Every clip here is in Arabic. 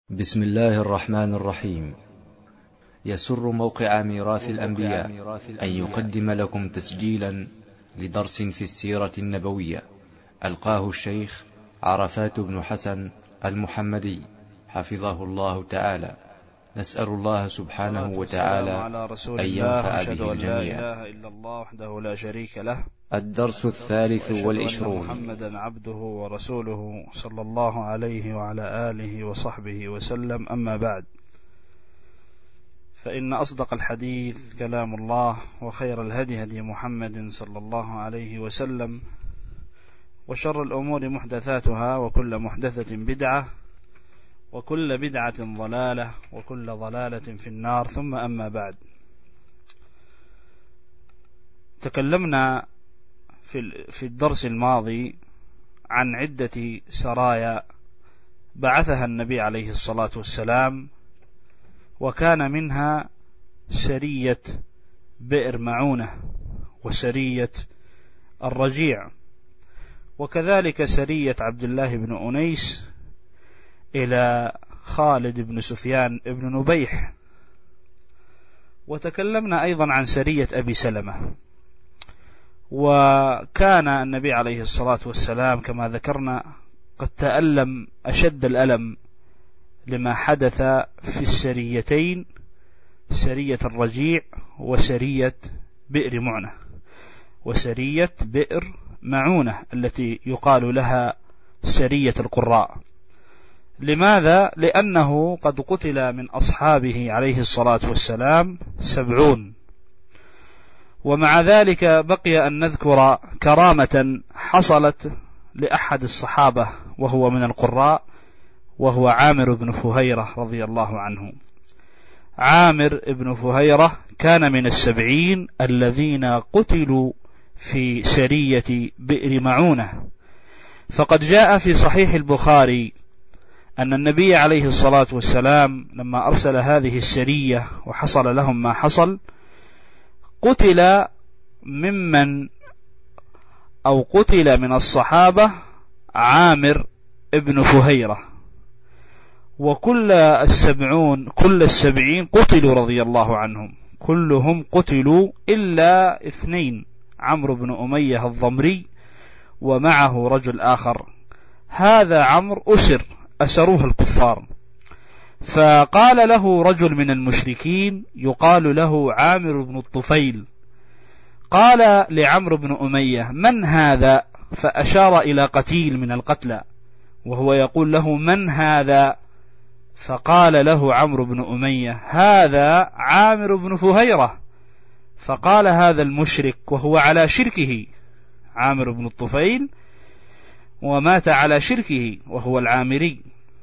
بسم الله الرحمن الرحيم. يسر موقع ميراث الأنبياء أن يقدم لكم تسجيلا لدرس في السيرة النبوية ألقاه الشيخ عرفات بن حسن المحمدي حفظه الله تعالى. نسأل الله سبحانه وتعالى أن ينفع به الجميع. لا إله إلا الله وحده لا شريك له. الدرس الثالث والعشرون. محمدا عبده ورسوله صلى الله عليه وعلى آله وصحبه وسلم. أما بعد، فإن أصدق الحديث كلام الله، وخير الهدي هدي محمد صلى الله عليه وسلم، وشر الأمور محدثاتها، وكل محدثة بدعة، وكل بدعة ضلالة، وكل ضلالة في النار. ثم أما بعد، تكلمنا في الدرس الماضي عن عدة سرايا بعثها النبي عليه الصلاة والسلام، وكان منها سرية بئر معونة، وسرية الرجيع، وكذلك سرية عبد الله بن أنيس إلى خالد بن سفيان بن نبيح. وتكلمنا أيضا عن سرية أبي سلمة. وكان النبي عليه الصلاة والسلام كما ذكرنا قد تألم أشد الألم لما حدث في السريتين، سرية الرجيع وسرية بئر معونة، وسرية بئر معونة التي يقال لها سرية القراء. لماذا؟ لأنه قد قتل من أصحابه عليه الصلاة والسلام 70. ومع ذلك بقي أن نذكر كرامة حصلت لأحد الصحابة وهو من القراء، وهو عامر بن فهيرة رضي الله عنه. عامر بن فهيرة كان من 70 الذين قتلوا في سرية بئر معونة. فقد جاء في صحيح البخاري أن النبي عليه الصلاة والسلام لما أرسل هذه السرية وحصل لهم ما حصل، قتل من الصحابة عامر ابن فهيرة، وكل 70 قتلوا رضي الله عنهم، كلهم قتلوا إلا 2، عمرو بن أمية الضمري ومعه رجل آخر. هذا عمرو أسروه الكفار، فقال له رجل من المشركين يقال له عامر بن الطفيل، قال لعمرو بن أمية: من هذا؟ فأشار إلى قتيل من القتلى، وهو يقول له: من هذا؟ فقال له عمرو بن أمية: هذا عامر بن فهيرة. فقال هذا المشرك وهو على شركه، عامر بن الطفيل ومات على شركه وهو العامري.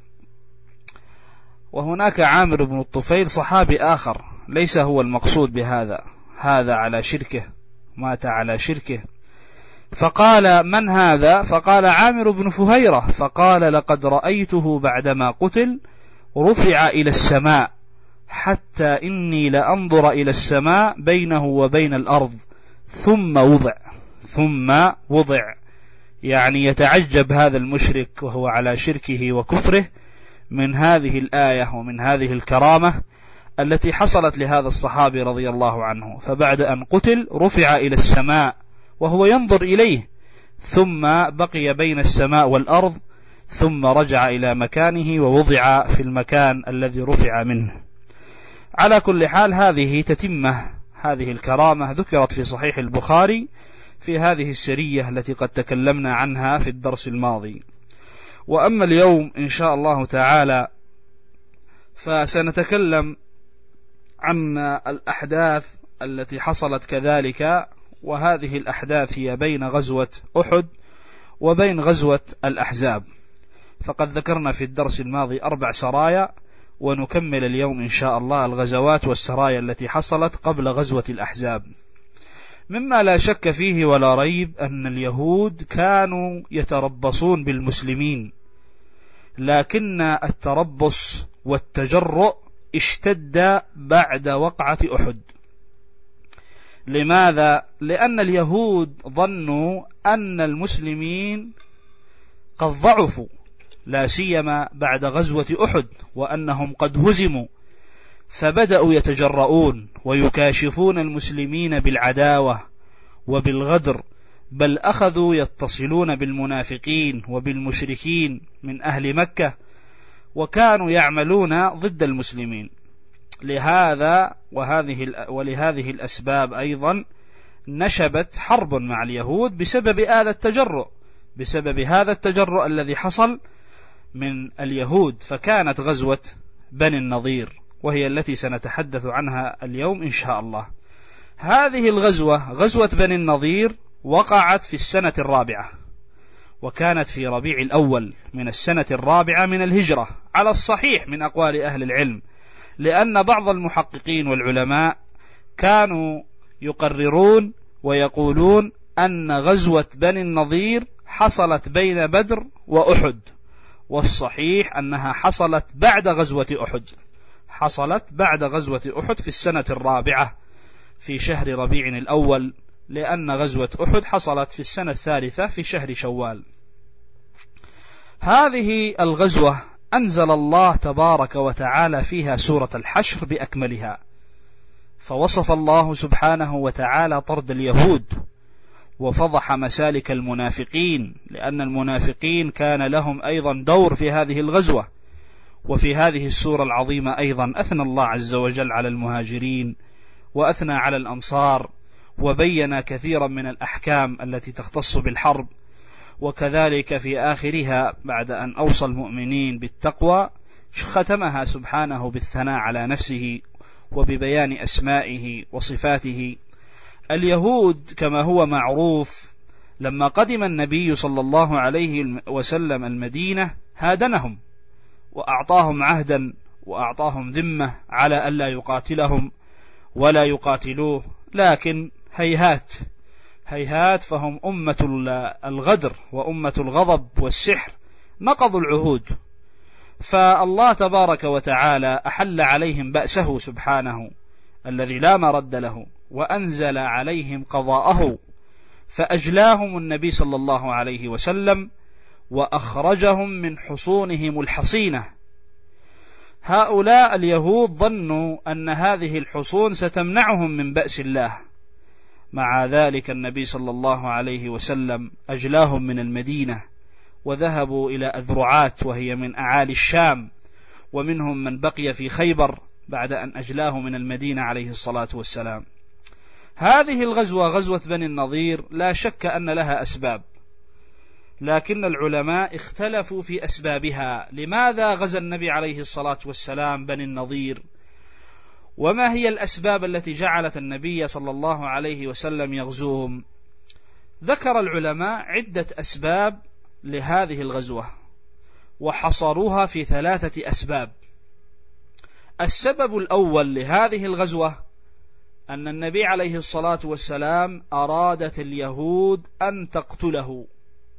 وهناك عامر بن الطفيل صحابي آخر ليس هو المقصود بهذا، هذا على شركه، مات على شركه. فقال: من هذا؟ فقال: عامر بن فهيرة. فقال: لقد رأيته بعدما قتل رفع إلى السماء، حتى إني لأنظر إلى السماء بينه وبين الأرض ثم وضع. يعني يتعجب هذا المشرك وهو على شركه وكفره من هذه الآية ومن هذه الكرامة التي حصلت لهذا الصحابي رضي الله عنه. فبعد أن قتل رفع إلى السماء وهو ينظر إليه، ثم بقي بين السماء والأرض، ثم رجع إلى مكانه ووضع في المكان الذي رفع منه. على كل حال، هذه تتمة هذه الكرامة ذكرت في صحيح البخاري في هذه السرية التي قد تكلمنا عنها في الدرس الماضي. وأما اليوم إن شاء الله تعالى فسنتكلم عن الأحداث التي حصلت كذلك، وهذه الأحداث هي بين غزوة أحد وبين غزوة الأحزاب. فقد ذكرنا في الدرس الماضي 4 سرايا، ونكمل اليوم إن شاء الله الغزوات والسرايا التي حصلت قبل غزوة الأحزاب. مما لا شك فيه ولا ريب أن اليهود كانوا يتربصون بالمسلمين، لكن التربص والتجرؤ اشتد بعد وقعة أحد. لماذا؟ لأن اليهود ظنوا أن المسلمين قد ضعفوا، لا سيما بعد غزوة أحد وأنهم قد هزموا، فبدأوا يتجرؤون ويكاشفون المسلمين بالعداوة وبالغدر، بل أخذوا يتصلون بالمنافقين وبالمشركين من أهل مكة، وكانوا يعملون ضد المسلمين. لهذا ولهذه الأسباب أيضا نشبت حرب مع اليهود بسبب هذا التجرؤ الذي حصل من اليهود، فكانت غزوة بني النضير، وهي التي سنتحدث عنها اليوم إن شاء الله. هذه الغزوة، غزوة بني النضير، وقعت في السنة الرابعة، وكانت في ربيع الأول من السنة الرابعة من الهجرة على الصحيح من أقوال أهل العلم، لأن بعض المحققين والعلماء كانوا يقررون ويقولون أن غزوة بني النضير حصلت بين بدر وأحد، والصحيح أنها حصلت بعد غزوة أحد في السنة الرابعة في شهر ربيع الأول، لأن غزوة أحد حصلت في السنة الثالثة في شهر شوال. هذه الغزوة أنزل الله تبارك وتعالى فيها سورة الحشر بأكملها، فوصف الله سبحانه وتعالى طرد اليهود، وفضح مسالك المنافقين، لأن المنافقين كان لهم أيضا دور في هذه الغزوة. وفي هذه السورة العظيمة أيضا أثنى الله عز وجل على المهاجرين وأثنى على الأنصار، وبين كثيرا من الأحكام التي تختص بالحرب. وكذلك في آخرها بعد أن أوصى المؤمنين بالتقوى ختمها سبحانه بالثناء على نفسه وببيان أسمائه وصفاته. اليهود كما هو معروف لما قدم النبي صلى الله عليه وسلم المدينة هادنهم وأعطاهم عهدا وأعطاهم ذمة على ألا يقاتلهم ولا يقاتلوه، لكن هيهات فهم أمة الغدر وأمة الغضب والسحر، نقضوا العهود، فالله تبارك وتعالى أحل عليهم بأسه سبحانه الذي لا مرد له، وأنزل عليهم قضاءه، فأجلاهم النبي صلى الله عليه وسلم وأخرجهم من حصونهم الحصينة. هؤلاء اليهود ظنوا أن هذه الحصون ستمنعهم من بأس الله، مع ذلك النبي صلى الله عليه وسلم أجلاهم من المدينة وذهبوا إلى أذرعات وهي من أعالي الشام، ومنهم من بقي في خيبر بعد أن أجلاه من المدينة عليه الصلاة والسلام. هذه الغزوة، غزوة بني النضير، لا شك أن لها أسباب، لكن العلماء اختلفوا في أسبابها. لماذا غزا النبي عليه الصلاة والسلام بني النضير؟ وما هي الأسباب التي جعلت النبي صلى الله عليه وسلم يغزوهم؟ ذكر العلماء عدة أسباب لهذه الغزوة، وحصروها في 3 أسباب. السبب الأول لهذه الغزوة أن النبي عليه الصلاة والسلام أرادت اليهود أن تقتله،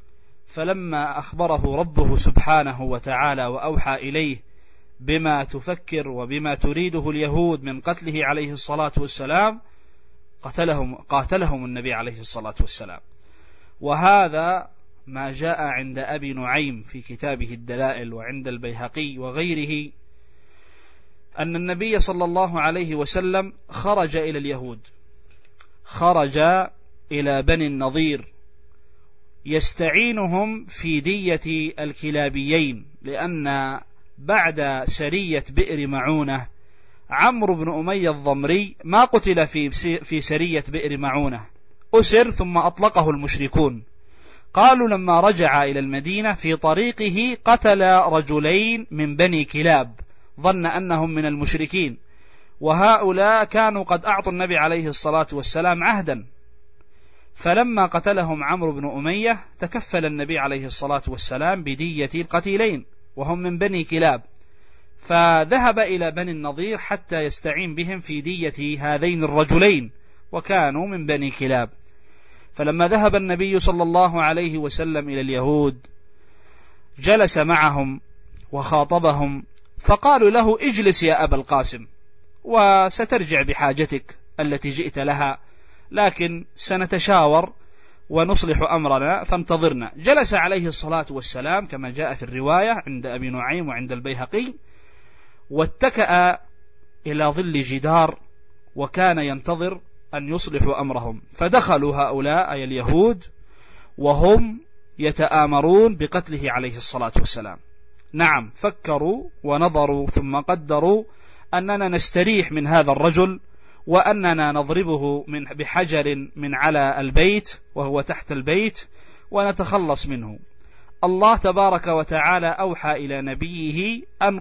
فلما أخبره ربه سبحانه وتعالى وأوحى إليه بما تفكر وبما تريده اليهود من قتله عليه الصلاة والسلام قاتلهم النبي عليه الصلاة والسلام. وهذا ما جاء عند أبي نعيم في كتابه الدلائل وعند البيهقي وغيره، أن النبي صلى الله عليه وسلم خرج إلى اليهود، خرج إلى بني النضير يستعينهم في دية الكلابيين، لأن بعد سرية بئر معونة عمرو بن أمية الضمري ما قتل في سرية بئر معونة، أسر ثم أطلقه المشركون. قالوا لما رجع إلى المدينة في طريقه قتل رجلين من بني كلاب، ظن أنهم من المشركين، وهؤلاء كانوا قد أعطوا النبي عليه الصلاة والسلام عهدا، فلما قتلهم عمرو بن أمية تكفل النبي عليه الصلاة والسلام بدية القتيلين وهم من بني كلاب، فذهب إلى بني النضير حتى يستعين بهم في دية هذين الرجلين وكانوا من بني كلاب. فلما ذهب النبي صلى الله عليه وسلم إلى اليهود جلس معهم وخاطبهم، فقالوا له اجلس يا أبا القاسم وسترجع بحاجتك التي جئت لها، لكن سنتشاور ونصلح أمرنا فانتظرنا. جلس عليه الصلاة والسلام كما جاء في الرواية عند أبي نعيم وعند البيهقي، واتكأ إلى ظل جدار، وكان ينتظر أن يصلحوا أمرهم. فدخلوا هؤلاء أي اليهود وهم يتآمرون بقتله عليه الصلاة والسلام. نعم، فكروا ونظروا ثم قدروا أننا نستريح من هذا الرجل، وأننا نضربه بحجر من على البيت وهو تحت البيت ونتخلص منه. الله تبارك وتعالى أوحى إلى نبيه أن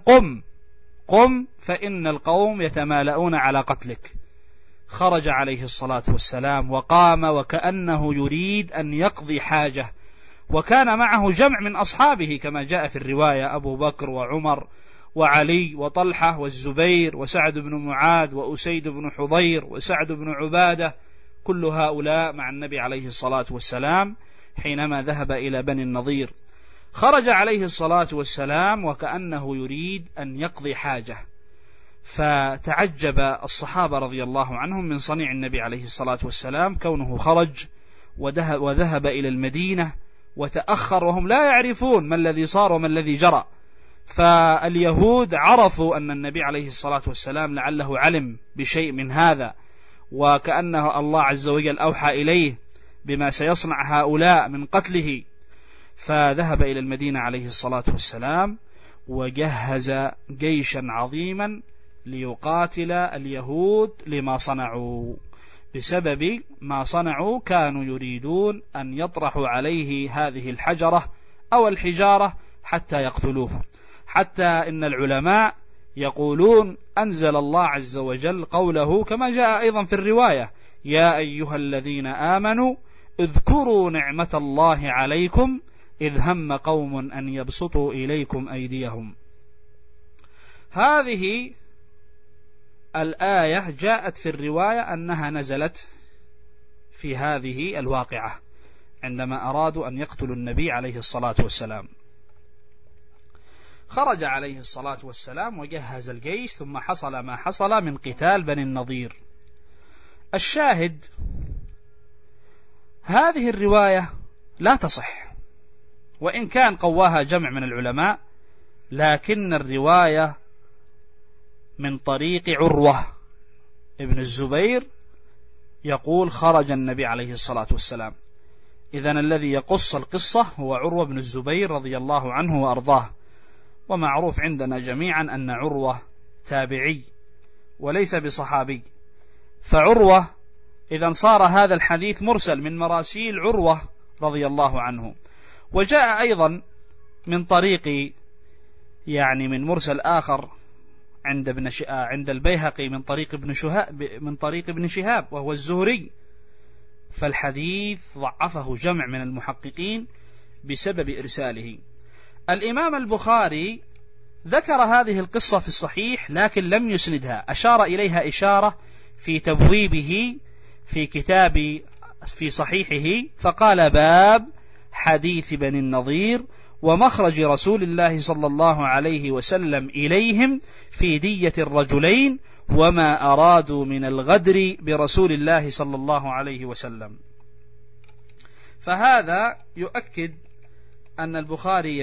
قم فإن القوم يتمالؤون على قتلك. خرج عليه الصلاة والسلام وقام وكأنه يريد أن يقضي حاجة، وكان معه جمع من أصحابه كما جاء في الرواية: أبو بكر وعمر وعلي وطلحة والزبير وسعد بن معاذ وأسيد بن حضير وسعد بن عبادة، كل هؤلاء مع النبي عليه الصلاة والسلام حينما ذهب إلى بني النضير. خرج عليه الصلاة والسلام وكأنه يريد أن يقضي حاجة، فتعجب الصحابة رضي الله عنهم من صنيع النبي عليه الصلاة والسلام، كونه خرج وذهب إلى المدينة وتأخر وهم لا يعرفون ما الذي صار وما الذي جرى. فاليهود عرفوا أن النبي عليه الصلاة والسلام لعله علم بشيء من هذا، وكأنه الله عز وجل أوحى إليه بما سيصنع هؤلاء من قتله، فذهب إلى المدينة عليه الصلاة والسلام وجهز جيشا عظيما ليقاتل اليهود لما صنعوا. بسبب ما صنعوا كانوا يريدون أن يطرحوا عليه هذه الحجرة أو الحجارة حتى يقتلوه، حتى إن العلماء يقولون أنزل الله عز وجل قوله كما جاء أيضا في الرواية: يا أيها الذين آمنوا اذكروا نعمة الله عليكم إذ هم قوم أن يبسطوا إليكم أيديهم. هذه الآية جاءت في الرواية أنها نزلت في هذه الواقعة عندما أرادوا أن يقتلوا النبي عليه الصلاة والسلام. خرج عليه الصلاة والسلام وجهز الجيش، ثم حصل ما حصل من قتال بني النضير. الشاهد: هذه الرواية لا تصح، وإن كان قواها جمع من العلماء، لكن الرواية من طريق عروة ابن الزبير يقول: خرج النبي عليه الصلاة والسلام. إذن الذي يقص القصة هو عروة بن الزبير رضي الله عنه وأرضاه، ومعروف عندنا جميعا أن عروة تابعي وليس بصحابي، فعروة إذن صار هذا الحديث مرسل من مراسيل عروة رضي الله عنه. وجاء أيضا من طريق من مرسل آخر عند البيهقي من طريق ابن شهاب وهو الزهري، فالحديث ضعفه جمع من المحققين بسبب إرساله. الإمام البخاري ذكر هذه القصة في الصحيح لكن لم يسندها، أشار إليها إشارة في تبويبه في صحيحه، فقال: باب حديث بني النضير ومخرج رسول الله صلى الله عليه وسلم إليهم في دية الرجلين وما أرادوا من الغدر برسول الله صلى الله عليه وسلم. فهذا يؤكد أن البخاري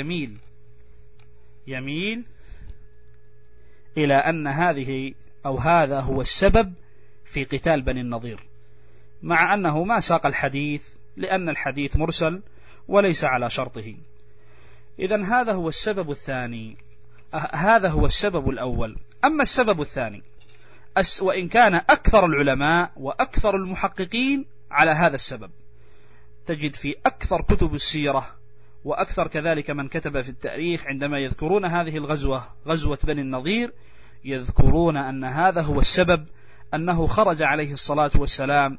يميل إلى أن هذا هو السبب في قتال بني النضير، مع أنه ما ساق الحديث لأن الحديث مرسل وليس على شرطه. إذن هذا هو السبب الثاني، هذا هو السبب الأول. أما السبب الثاني، وإن كان أكثر العلماء وأكثر المحققين على هذا السبب، تجد في أكثر كتب السيرة وأكثر كذلك من كتب في التاريخ عندما يذكرون هذه الغزوة، غزوة بني النضير، يذكرون أن هذا هو السبب، أنه خرج عليه الصلاة والسلام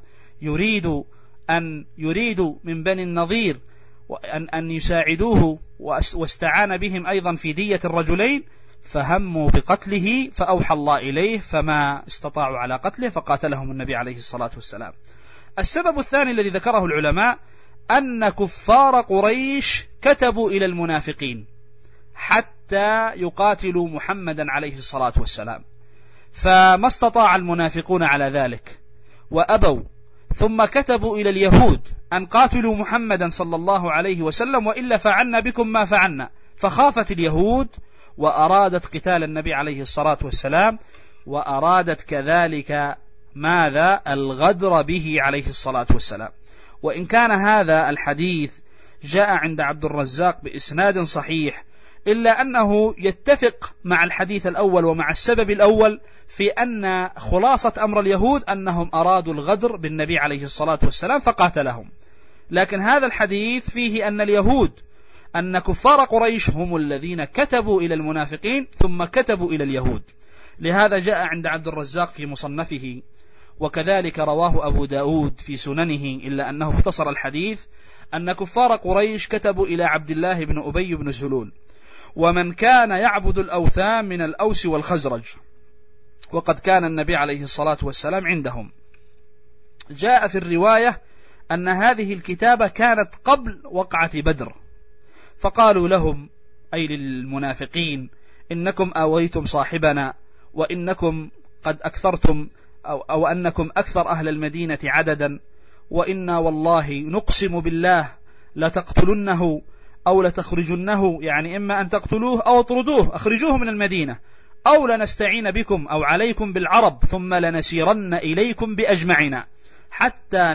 يريد من بني النضير أن يساعدوه، واستعان بهم أيضا في دية الرجلين، فهموا بقتله فأوحى الله إليه فما استطاعوا على قتله فقاتلهم النبي عليه الصلاة والسلام. السبب الثاني الذي ذكره العلماء أن كفار قريش كتبوا إلى المنافقين حتى يقاتلوا محمدا عليه الصلاة والسلام، فما استطاع المنافقون على ذلك وأبوا، ثم كتبوا إلى اليهود أن قاتلوا محمدا صلى الله عليه وسلم وإلا فعلنا بكم ما فعلنا، فخافت اليهود وأرادت قتال النبي عليه الصلاة والسلام، وأرادت كذلك ماذا؟ الغدر به عليه الصلاة والسلام. وإن كان هذا الحديث جاء عند عبد الرزاق بإسناد صحيح، إلا أنه يتفق مع الحديث الأول ومع السبب الأول في أن خلاصة أمر اليهود أنهم أرادوا الغدر بالنبي عليه الصلاة والسلام فقاتلهم. لكن هذا الحديث فيه أن اليهود، أن كفار قريش هم الذين كتبوا إلى المنافقين ثم كتبوا إلى اليهود. لهذا جاء عند عبد الرزاق في مصنفه، وكذلك رواه أبو داود في سننه، إلا أنه اختصر الحديث، أن كفار قريش كتبوا إلى عبد الله بن أبي بن سلول ومن كان يعبد الأوثان من الأوس والخزرج، وقد كان النبي عليه الصلاة والسلام عندهم. جاء في الرواية أن هذه الكتابة كانت قبل وقعة بدر، فقالوا لهم أي للمنافقين: إنكم آويتم صاحبنا، وإنكم قد أكثرتم أو أنكم أكثر أهل المدينة عددا، وإنا والله نقسم بالله لتقتلنه أو لتخرجنه، يعني إما أن تقتلوه أو اطردوه، أخرجوه من المدينة، أو لنستعين بكم أو عليكم بالعرب، ثم لنسيرن إليكم بأجمعنا حتى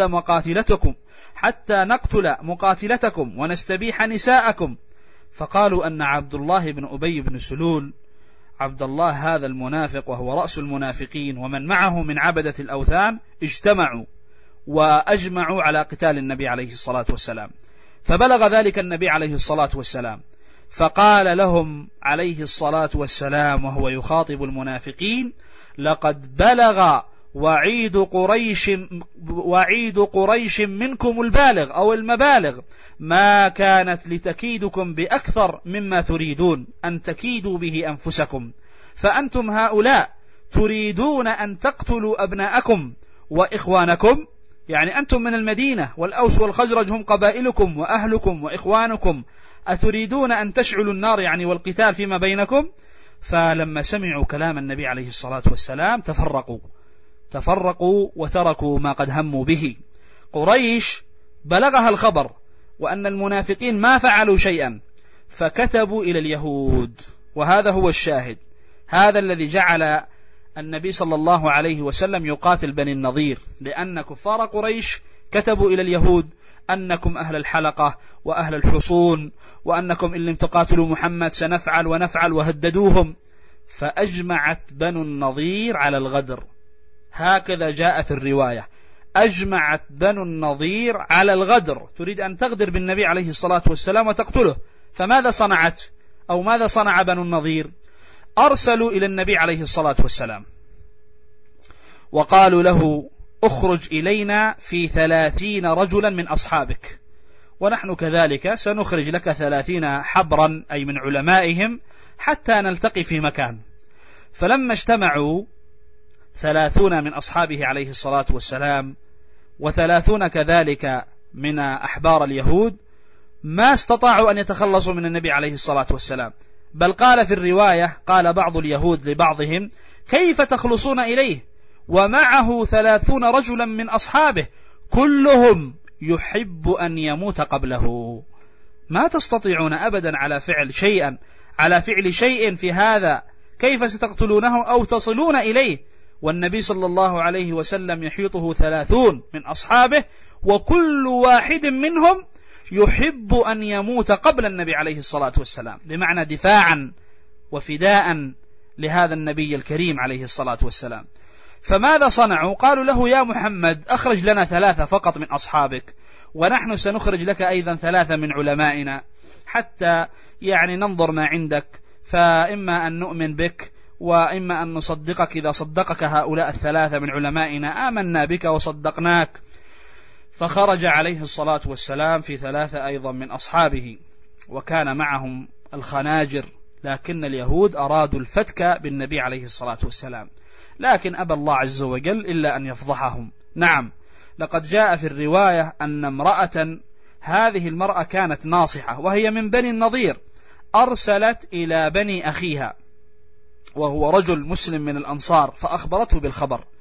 نقتل مقاتلتكم ونستبيح نساءكم. فقالوا أن عبد الله بن أبي بن سلول، عبد الله هذا المنافق وهو رأس المنافقين ومن معه من عبدة الأوثان، اجتمعوا وأجمعوا على قتال النبي عليه الصلاة والسلام. فبلغ ذلك النبي عليه الصلاة والسلام، فقال لهم عليه الصلاة والسلام وهو يخاطب المنافقين: لقد بلغ وعيد قريش منكم البالغ أو المبالغ، ما كانت لتكيدكم بأكثر مما تريدون أن تكيدوا به أنفسكم، فأنتم هؤلاء تريدون أن تقتلوا أبناءكم وإخوانكم، يعني أنتم من المدينة والأوس والخزرج هم قبائلكم وأهلكم وإخوانكم، أتريدون أن تشعلوا النار يعني والقتال فيما بينكم. فلما سمعوا كلام النبي عليه الصلاة والسلام تفرقوا وتركوا ما قد هموا به. قريش بلغها الخبر وأن المنافقين ما فعلوا شيئا، فكتبوا إلى اليهود، وهذا هو الشاهد، هذا الذي جعل النبي صلى الله عليه وسلم يقاتل بني النضير، لأن كفار قريش كتبوا إلى اليهود أنكم أهل الحلقة وأهل الحصون، وأنكم إن لم تقاتلوا محمد سنفعل ونفعل، وهددوهم، فأجمعت بنو النضير على الغدر. هكذا جاء في الرواية: أجمعت بنو النضير على الغدر، تريد أن تغدر بالنبي عليه الصلاة والسلام وتقتله. فماذا صنعت أو ماذا صنع بنو النضير؟ أرسلوا إلى النبي عليه الصلاة والسلام وقالوا له: اخرج إلينا في 30 رجلا من أصحابك، ونحن كذلك سنخرج لك 30 حبرا أي من علمائهم حتى نلتقي في مكان. فلما اجتمعوا 30 من أصحابه عليه الصلاة والسلام و30 كذلك من أحبار اليهود، ما استطاعوا أن يتخلصوا من النبي عليه الصلاة والسلام، بل قال في الرواية، قال بعض اليهود لبعضهم: كيف تخلصون إليه ومعه 30 رجلا من أصحابه كلهم يحب أن يموت قبله؟ ما تستطيعون أبدا على فعل شيء في هذا، كيف ستقتلونه أو تصلون إليه؟ والنبي صلى الله عليه وسلم يحيطه 30 من أصحابه، وكل واحد منهم يحب أن يموت قبل النبي عليه الصلاة والسلام، بمعنى دفاعا وفداء لهذا النبي الكريم عليه الصلاة والسلام. فماذا صنعوا؟ قالوا له: يا محمد أخرج لنا 3 فقط من أصحابك، ونحن سنخرج لك أيضا 3 من علمائنا، حتى يعني ننظر ما عندك، فإما أن نؤمن بك وإما أن نصدقك، إذا صدقك هؤلاء 3 من علمائنا آمنا بك وصدقناك. فخرج عليه الصلاة والسلام في 3 أيضا من أصحابه، وكان معهم الخناجر، لكن اليهود أرادوا الفتك بالنبي عليه الصلاة والسلام، لكن أبى الله عز وجل إلا أن يفضحهم. نعم، لقد جاء في الرواية أن امرأة، هذه المرأة كانت ناصحة وهي من بني النضير، أرسلت إلى بني أخيها وهو رجل مسلم من الأنصار، فأخبرته بالخبر،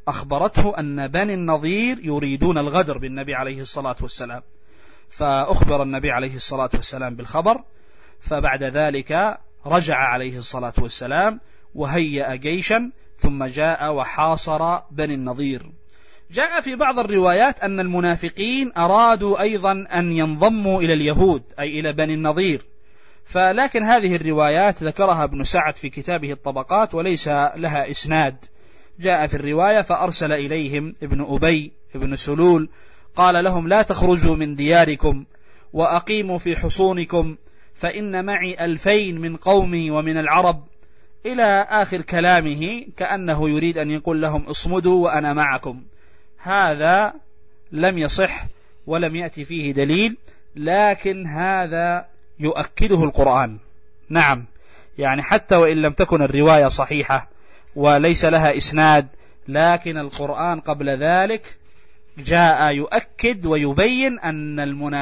أخبرته أن بني النضير يريدون الغدر بالنبي عليه الصلاة والسلام، فأخبر النبي عليه الصلاة والسلام بالخبر، فبعد ذلك رجع عليه الصلاة والسلام وهيأ جيشا ثم جاء وحاصر بني النضير. جاء في بعض الروايات أن المنافقين أرادوا أيضا أن ينضموا إلى اليهود أي إلى بني النضير، فلكن هذه الروايات ذكرها ابن سعد في كتابه الطبقات وليس لها إسناد. جاء في الرواية فأرسل إليهم ابن أبي ابن سلول قال لهم لا تخرجوا من دياركم وأقيموا في حصونكم فإن معي 2000 من قومي ومن العرب إلى آخر كلامه، كأنه يريد أن يقول لهم اصمدوا وأنا معكم. هذا لم يصح ولم يأتي فيه دليل، لكن هذا يؤكده القرآن. نعم، يعني حتى وإن لم تكن الرواية صحيحة وليس لها إسناد، لكن القرآن قبل ذلك جاء يؤكد ويبين أن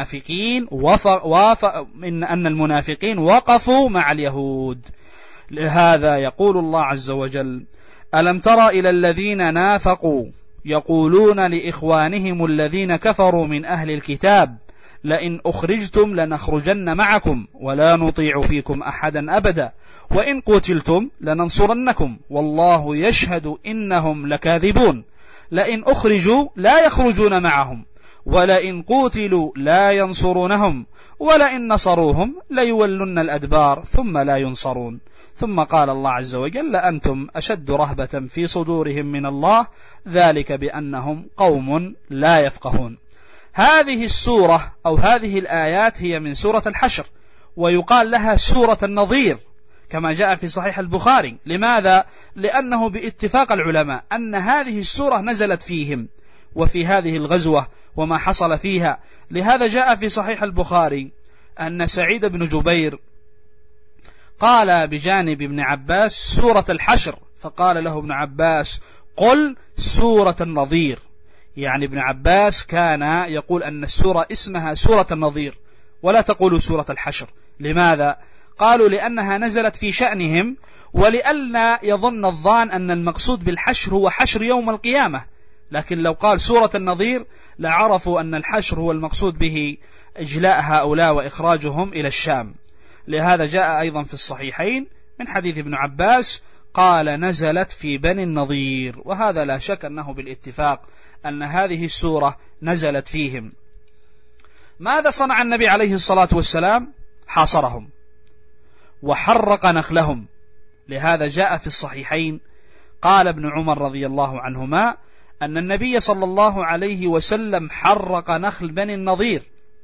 المنافقين وقفوا مع اليهود. لهذا يقول الله عز وجل: ألم تر إلى الذين نافقوا يقولون لإخوانهم الذين كفروا من أهل الكتاب لئن أخرجتم لنخرجن معكم ولا نطيع فيكم أحدا أبدا وإن قتلتم لننصرنكم والله يشهد إنهم لكاذبون لئن أخرجوا لا يخرجون معهم ولئن قتلوا لا ينصرونهم ولئن نصروهم ليولن الأدبار ثم لا ينصرون. ثم قال الله عز وجل: لأنتم أشد رهبة في صدورهم من الله ذلك بأنهم قوم لا يفقهون. هذه السورة أو هذه الآيات هي من سورة الحشر، ويقال لها سورة النظير كما جاء في صحيح البخاري. لماذا؟ لأنه باتفاق العلماء أن هذه السورة نزلت فيهم وفي هذه الغزوة وما حصل فيها. لهذا جاء في صحيح البخاري أن سعيد بن جبير قال بجانب ابن عباس سورة الحشر، فقال له ابن عباس: قل سورة النظير. يعني ابن عباس كان يقول أن السورة اسمها سورة النظير ولا تقولوا سورة الحشر. لماذا؟ قالوا: لأنها نزلت في شأنهم ولئلا يظن الظان أن المقصود بالحشر هو حشر يوم القيامة، لكن لو قال سورة النظير لعرفوا أن الحشر هو المقصود به إجلاء هؤلاء وإخراجهم إلى الشام. لهذا جاء أيضا في الصحيحين من حديث ابن عباس قال: نزلت في بني النضير. وهذا لا شك أنه بالاتفاق أن هذه السورة نزلت فيهم. ماذا صنع النبي عليه الصلاة والسلام؟ حاصرهم وحرق نخلهم. لهذا جاء في الصحيحين قال ابن عمر رضي الله عنهما أن النبي صلى الله عليه وسلم حرق نخل بني النضير.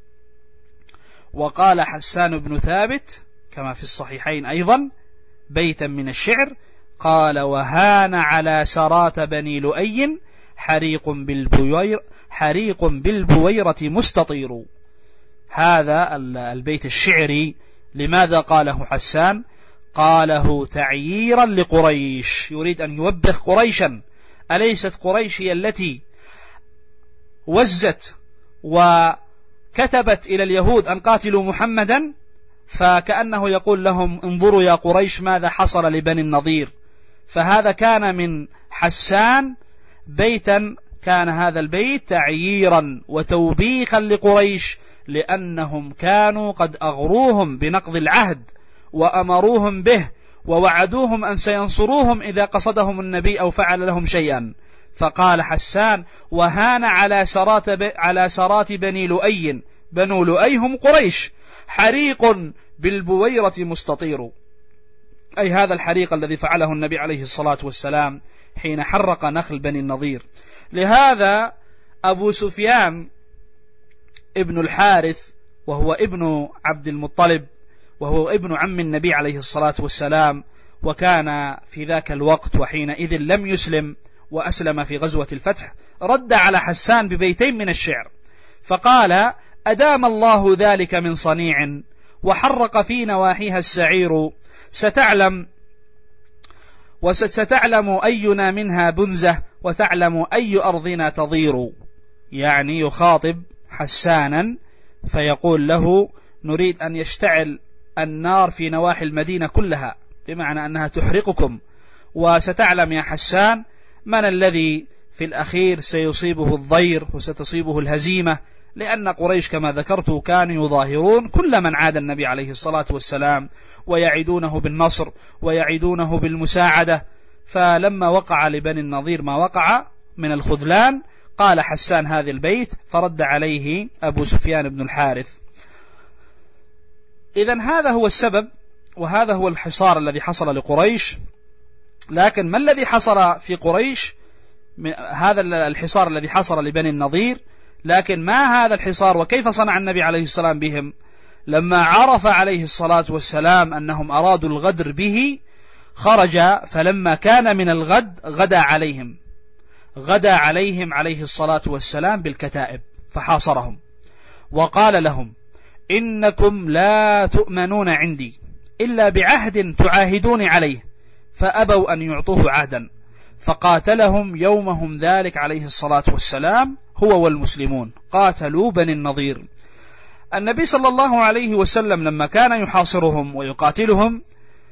وقال حسان بن ثابت كما في الصحيحين أيضا بيتا من الشعر قال: وهان على سرات بني لؤي حريق بالبويرة مستطير. هذا البيت الشعري لماذا قاله حسان؟ قاله تعييرا لقريش، يريد أن يوبخ قريشا. أليست قريش هي التي وزت وكتبت إلى اليهود أن قاتلوا محمدا؟ فكأنه يقول لهم: انظروا يا قريش ماذا حصل لبني النضير. فهذا كان من حسان بيتا، كان هذا البيت تعييرا وتوبيخا لقريش، لأنهم كانوا قد أغروهم بنقض العهد وأمروهم به ووعدوهم أن سينصروهم إذا قصدهم النبي أو فعل لهم شيئا. فقال حسان: وهان على سرات بني لؤي، بنو لؤي هم قريش، حريق بالبويرة مستطير، أي هذا الحريق الذي فعله النبي عليه الصلاة والسلام حين حرق نخل بني النضير. لهذا أبو سفيان ابن الحارث وهو ابن عبد المطلب وهو ابن عم النبي عليه الصلاة والسلام، وكان في ذاك الوقت وحينئذ لم يسلم وأسلم في غزوة الفتح، رد على حسان ببيتين من الشعر فقال: أدام الله ذلك من صنيع وحرق في نواحيها السعير، ستعلم أينا منها بنزة وتعلم أي أرضنا تضير. يعني يخاطب حسانا فيقول له: نريد أن يشتعل النار في نواحي المدينة كلها، بمعنى أنها تحرقكم، وستعلم يا حسان من الذي في الأخير سيصيبه الضير وستصيبه الهزيمة، لأن قريش كما ذكرت كانوا يظاهرون كل من عاد النبي عليه الصلاة والسلام ويعيدونه بالنصر ويعيدونه بالمساعدة. فلما وقع لبني النضير ما وقع من الخذلان قال حسان هذا البيت فرد عليه أبو سفيان بن الحارث. إذن هذا هو السبب وهذا هو الحصار الذي حصل لقريش. لكن ما الذي حصل في قريش؟ هذا الحصار الذي حصل لبني النضير، لكن ما هذا الحصار وكيف صنع النبي عليه السلام بهم؟ لما عرف عليه الصلاة والسلام أنهم أرادوا الغدر به خرج، فلما كان من الغد غدا عليهم عليه الصلاة والسلام بالكتائب فحاصرهم وقال لهم إنكم لا تؤمنون عندي إلا بعهد تعاهدون عليه، فأبوا أن يعطوه عهدا، فقاتلهم يومهم ذلك عليه الصلاة والسلام هو والمسلمون، قاتلوا بني النضير. النبي صلى الله عليه وسلم لما كان يحاصرهم ويقاتلهم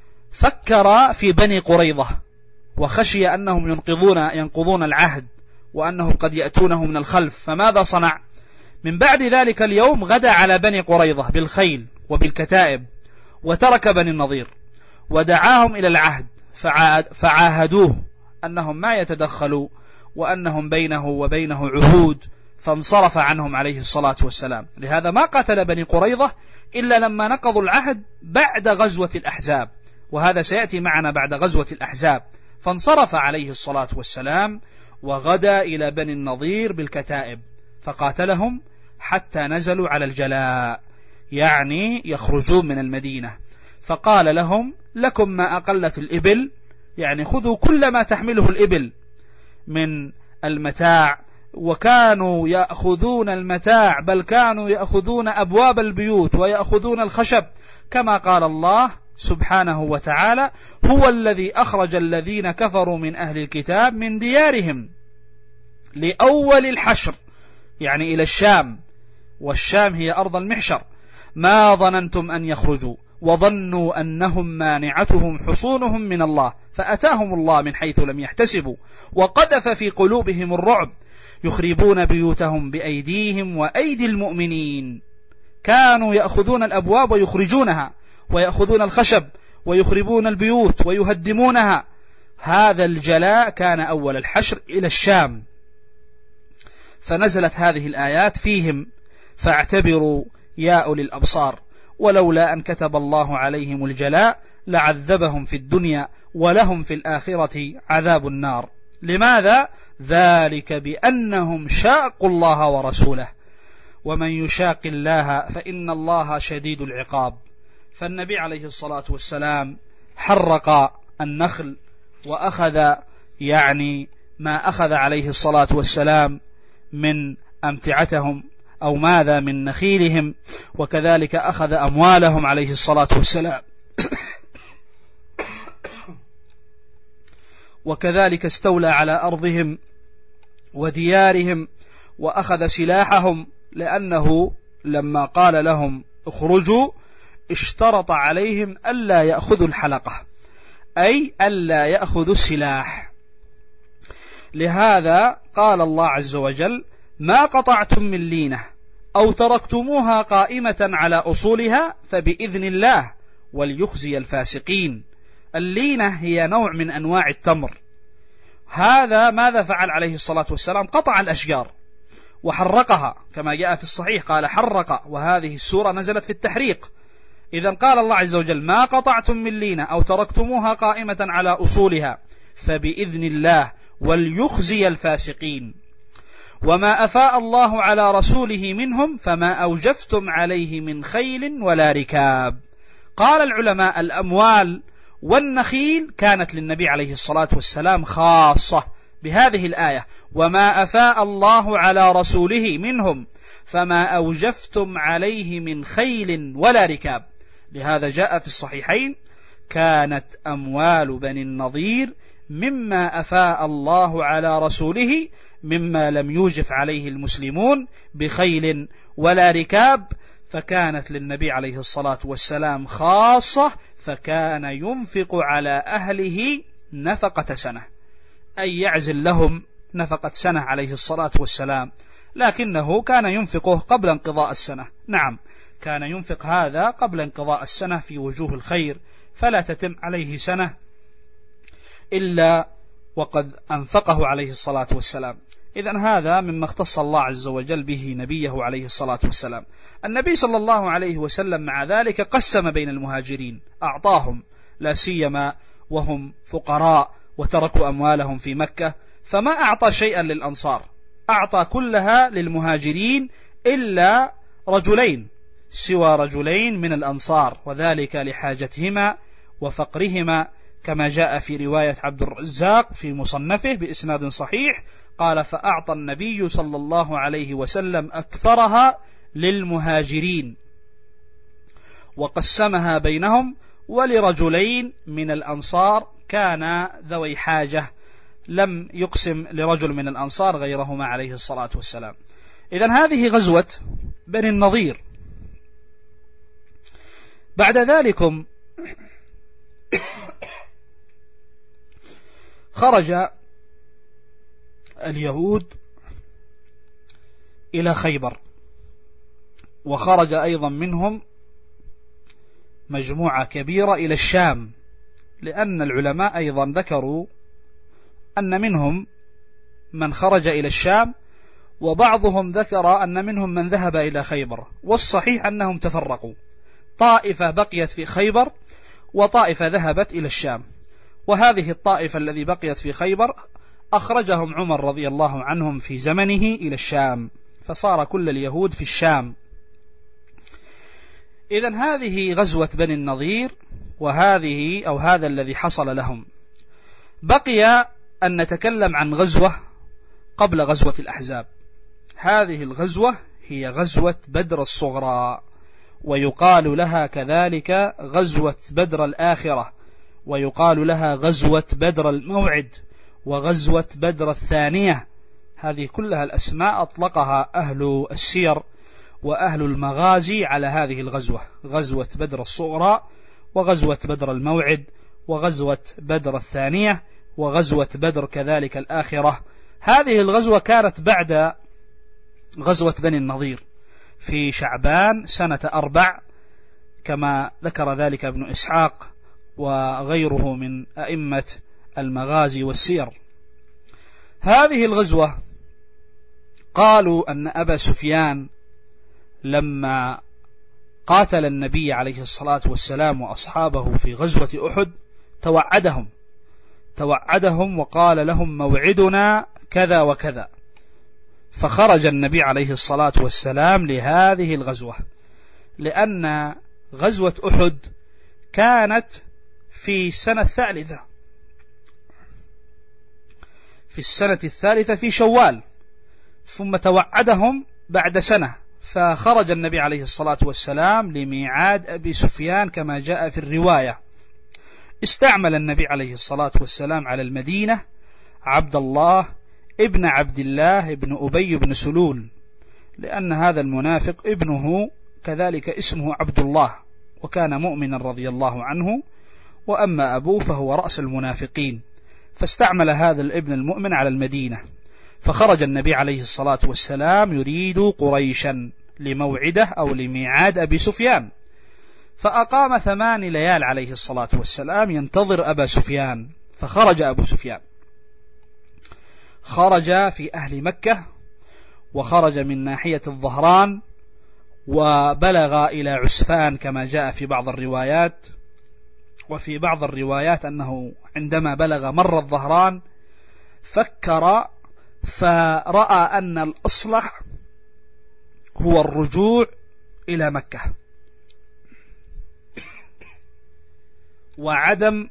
فكر في بني قريظة وخشي أنهم ينقضون العهد وأنهم قد يأتونه من الخلف، فماذا صنع؟ من بعد ذلك اليوم غدا على بني قريظة بالخيل وبالكتائب وترك بني النضير ودعاهم إلى العهد، فعاهدوه أنهم ما يتدخلوا وأنهم بينه وبينه عهود، فانصرف عنهم عليه الصلاة والسلام. لهذا ما قاتل بني قريظة إلا لما نقضوا العهد بعد غزوة الأحزاب، وهذا سيأتي معنا بعد غزوة الأحزاب. فانصرف عليه الصلاة والسلام وغدا إلى بني النضير بالكتائب فقاتلهم حتى نزلوا على الجلاء، يعني يخرجون من المدينة، فقال لهم لكم ما أقلت الإبل، يعني خذوا كل ما تحمله الإبل من المتاع. وكانوا يأخذون المتاع، بل كانوا يأخذون أبواب البيوت ويأخذون الخشب، كما قال الله سبحانه وتعالى هو الذي أخرج الذين كفروا من أهل الكتاب من ديارهم لأول الحشر، يعني إلى الشام، والشام هي أرض المحشر، ما ظننتم أن يخرجوا وظنوا أنهم مانعتهم حصونهم من الله فأتاهم الله من حيث لم يحتسبوا وقذف في قلوبهم الرعب يخربون بيوتهم بأيديهم وأيدي المؤمنين. كانوا يأخذون الأبواب ويخرجونها، ويأخذون الخشب ويخربون البيوت ويهدمونها. هذا الجلاء كان أول الحشر إلى الشام، فنزلت هذه الآيات فيهم فاعتبروا يا أولي الأبصار، ولولا أن كتب الله عليهم الجلاء لعذبهم في الدنيا ولهم في الآخرة عذاب النار. لماذا؟ ذلك بأنهم شاقوا الله ورسوله، ومن يشاق الله فإن الله شديد العقاب. فالنبي عليه الصلاة والسلام حرق النخل وأخذ يعني ما أخذ عليه الصلاة والسلام من أمتعتهم أو ماذا من نخيلهم، وكذلك أخذ أموالهم عليه الصلاة والسلام وكذلك استولى على أرضهم وديارهم وأخذ سلاحهم، لأنه لما قال لهم اخرجوا اشترط عليهم ألا يأخذوا الحلقة، أي ألا يأخذوا السلاح. لهذا قال الله عز وجل ما قطعتم من لينة أو تركتموها قائمة على أصولها فبإذن الله وليخزي الفاسقين. اللينة هي نوع من أنواع التمر. هذا ماذا فعل عليه الصلاة والسلام؟ قطع الأشجار وحرقها كما جاء في الصحيح، قال حرق، وهذه السورة نزلت في التحريق. إذن قال الله عز وجل ما قطعتم من لينة أو تركتموها قائمة على أصولها فبإذن الله وليخزي الفاسقين. وما أفاء الله على رسوله منهم فما أوجفتم عليه من خيل ولا ركاب. قال العلماء الأموال والنخيل كانت للنبي عليه الصلاة والسلام خاصة بهذه الآية، وما أفاء الله على رسوله منهم فما أوجفتم عليه من خيل ولا ركاب. لهذا جاء في الصحيحين كانت أموال بني النضير مما أفاء الله على رسوله مما لم يوجف عليه المسلمون بخيل ولا ركاب، فكانت للنبي عليه الصلاة والسلام خاصة، فكان ينفق على أهله نفقة سنة، أي يعزل لهم نفقة سنة عليه الصلاة والسلام، لكنه كان ينفقه قبل انقضاء السنة. نعم، كان ينفق هذا قبل انقضاء السنة في وجوه الخير، فلا تتم عليه سنة إلا وقد أنفقه عليه الصلاة والسلام. إذن هذا مما اختص الله عز وجل به نبيه عليه الصلاة والسلام. النبي صلى الله عليه وسلم مع ذلك قسم بين المهاجرين، أعطاهم، لا سيما وهم فقراء وتركوا أموالهم في مكة، فما أعطى شيئا للأنصار، أعطى كلها للمهاجرين إلا رجلين، سوى رجلين من الأنصار، وذلك لحاجتهما وفقرهما، كما جاء في رواية عبد الرزاق في مصنفه بإسناد صحيح، قال: فأعطى النبي صلى الله عليه وسلم أكثرها للمهاجرين وقسمها بينهم، ولرجلين من الأنصار كان ذوي حاجة لم يقسم لرجل من الأنصار غيرهما عليه الصلاة والسلام. إذن هذه غزوة بني النضير. بعد ذلك خرج اليهود إلى خيبر، وخرج أيضا منهم مجموعة كبيرة إلى الشام، لأن العلماء أيضا ذكروا أن منهم من خرج إلى الشام، وبعضهم ذكر أن منهم من ذهب إلى خيبر، والصحيح أنهم تفرقوا، طائفة بقيت في خيبر وطائفة ذهبت إلى الشام. وهذه الطائفة الذي بقيت في خيبر أخرجهم عمر رضي الله عنهم في زمنه إلى الشام، فصار كل اليهود في الشام. إذن هذه غزوة بني النضير، وهذه أو هذا الذي حصل لهم. بقي أن نتكلم عن غزوة قبل غزوة الأحزاب. هذه الغزوة هي غزوة بدر الصغرى، ويقال لها كذلك غزوة بدر الآخرة، ويقال لها غزوة بدر الموعد، وغزوة بدر الثانية. هذه كلها الأسماء أطلقها أهل السير وأهل المغازي على هذه الغزوة، غزوة بدر الصغرى، وغزوة بدر الموعد، وغزوة بدر الثانية، وغزوة بدر كذلك الآخرة. هذه الغزوة كانت بعد غزوة بني النضير في شعبان سنة 4، كما ذكر ذلك ابن إسحاق وغيره من أئمة المغازي والسير. هذه الغزوة قالوا أن أبا سفيان لما قاتل النبي عليه الصلاة والسلام وأصحابه في غزوة أحد توعدهم وقال لهم: موعدنا كذا وكذا. فخرج النبي عليه الصلاة والسلام لهذه الغزوة، لأن غزوة أحد كانت في السنة الثالثة في شوال، ثم توعدهم بعد سنة، فخرج النبي عليه الصلاة والسلام لميعاد أبي سفيان كما جاء في الرواية. استعمل النبي عليه الصلاة والسلام على المدينة عبد الله ابن عبد الله ابن أبي بن سلول، لأن هذا المنافق ابنه كذلك اسمه عبد الله، وكان مؤمنا رضي الله عنه، وأما أبوه فهو رأس المنافقين، فاستعمل هذا الابن المؤمن على المدينة. فخرج النبي عليه الصلاة والسلام يريد قريشا لموعده أو لميعاد أبي سفيان، فأقام 8 ليال عليه الصلاة والسلام ينتظر أبا سفيان. فخرج أبو سفيان، خرج في أهل مكة، وخرج من ناحية الظهران، وبلغ إلى عسفان كما جاء في بعض الروايات، وفي بعض الروايات أنه عندما بلغ مر الظهران فكر فرأى أن الأصلح هو الرجوع إلى مكة وعدم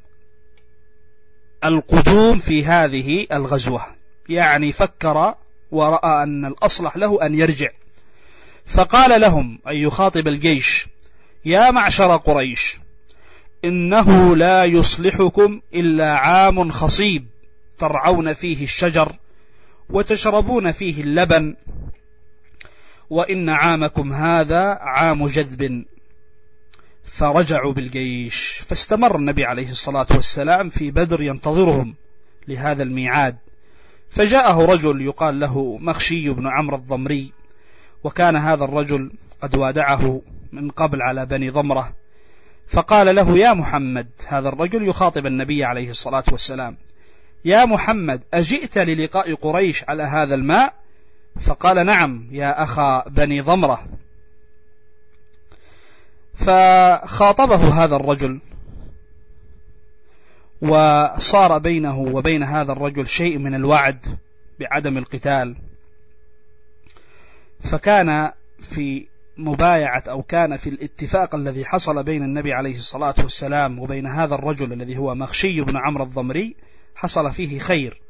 القدوم في هذه الغزوة، يعني فكر ورأى أن الأصلح له أن يرجع. فقال لهم أن يخاطب الجيش: يا معشر قريش، إنه لا يصلحكم إلا عام خصيب ترعون فيه الشجر وتشربون فيه اللبن، وإن عامكم هذا عام جذب. فرجعوا بالجيش، فاستمر النبي عليه الصلاة والسلام في بدر ينتظرهم لهذا الميعاد، فجاءه رجل يقال له مخشي بن عمرو الضمري، وكان هذا الرجل قد وادعه من قبل على بني ضمرة، فقال له: يا محمد، هذا الرجل يخاطب النبي عليه الصلاة والسلام: يا محمد، أجئت للقاء قريش على هذا الماء؟ فقال: نعم يا أخا بني ضمرة. فخاطبه هذا الرجل، وصار بينه وبين هذا الرجل شيء من الوعد بعدم القتال، فكان في مبايعة أو كان في الاتفاق الذي حصل بين النبي عليه الصلاة والسلام وبين هذا الرجل الذي هو مخشي بن عمرو الضمري حصل فيه خير.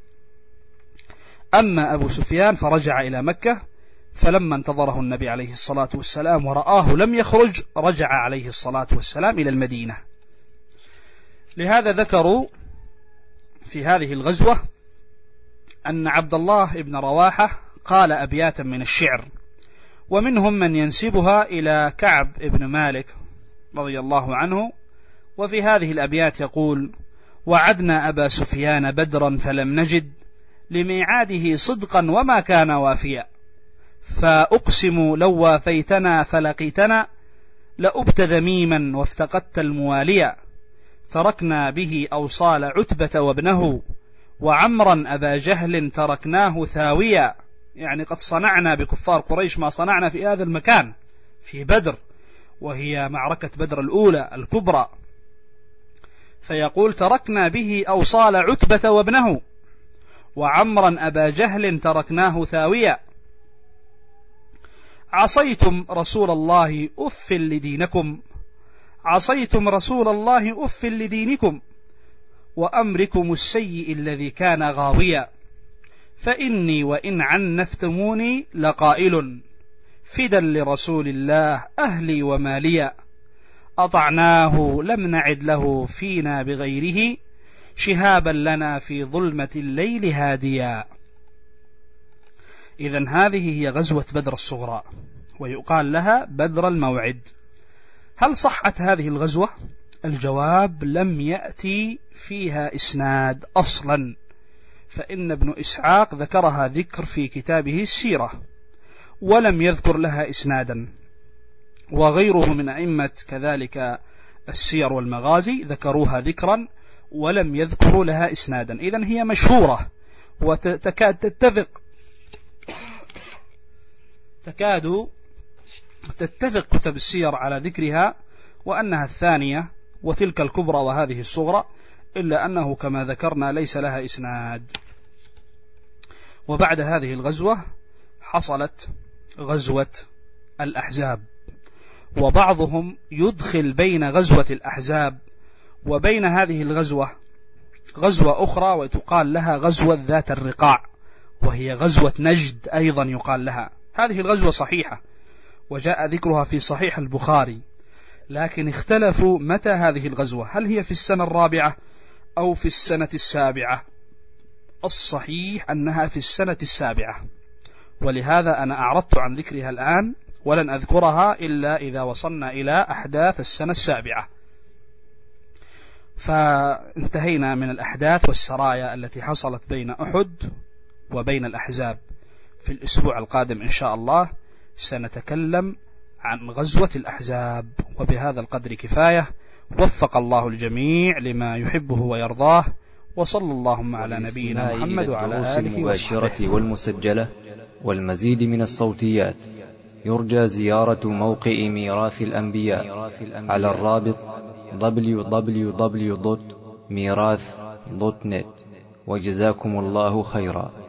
أما أبو سفيان فرجع إلى مكة، فلما انتظره النبي عليه الصلاة والسلام ورآه لم يخرج، رجع عليه الصلاة والسلام إلى المدينة. لهذا ذكروا في هذه الغزوة أن عبد الله بن رواحة قال أبياتا من الشعر، ومنهم من ينسبها إلى كعب بن مالك رضي الله عنه، وفي هذه الأبيات يقول: وعدنا أبا سفيان بدرا فلم نجد لميعاده صدقا وما كان وافيا، فأقسم لو وافيتنا فلقيتنا لأبت ذميما وافتقدت المواليا، تركنا به أوصال عتبة وابنه وعمرا أبا جهل تركناه ثاويا. يعني قد صنعنا بكفار قريش ما صنعنا في هذا المكان في بدر، وهي معركة بدر الأولى الكبرى. فيقول: تركنا به أوصال عتبة وابنه وعمرا أبا جهل تركناه ثاويا، عصيتم رسول الله أف لدينكم، عصيتم رسول الله أف لدينكم وأمركم السيء الذي كان غاويا، فإني وإن عنفتموني لقائل فدا لرسول الله أهلي وماليا، أطعناه لم نعد له فينا بغيره شهابا لنا في ظلمة الليل هاديا. إذن هذه هي غزوة بدر الصغرى، ويقال لها بدر الموعد. هل صحت هذه الغزوة؟ الجواب: لم يأتي فيها إسناد أصلا، فإن ابن إسحاق ذكرها ذكر في كتابه السيرة ولم يذكر لها إسنادا، وغيره من أئمة كذلك السير والمغازي ذكروها ذكرا ولم يذكروا لها إسنادا. إذن هي مشهورة وتكاد تتفق كتب السير على ذكرها، وأنها الثانية وتلك الكبرى وهذه الصغرى، إلا أنه كما ذكرنا ليس لها إسناد. وبعد هذه الغزوة حصلت غزوة الأحزاب، وبعضهم يدخل بين غزوة الأحزاب وبين هذه الغزوة غزوة أخرى وتقال لها غزوة ذات الرقاع، وهي غزوة نجد أيضا يقال لها. هذه الغزوة صحيحة وجاء ذكرها في صحيح البخاري، لكن اختلفوا متى هذه الغزوة، هل هي في السنة الرابعة أو في السنة السابعة؟ الصحيح أنها في السنة السابعة، ولهذا أنا أعرضت عن ذكرها الآن ولن أذكرها إلا إذا وصلنا إلى أحداث السنة السابعة. فانتهينا من الأحداث والسرايا التي حصلت بين أحد وبين الأحزاب. في الأسبوع القادم إن شاء الله سنتكلم عن غزوة الأحزاب، وبهذا القدر كفاية. وفق الله الجميع لما يحبه ويرضاه، وصلى اللهم على نبينا محمد وعلى آله المباشرة والمسجلة والمزيد من الصوتيات يرجى زيارة موقع ميراث الأنبياء على الرابط www.mirath.net. وجزاكم الله خيرا.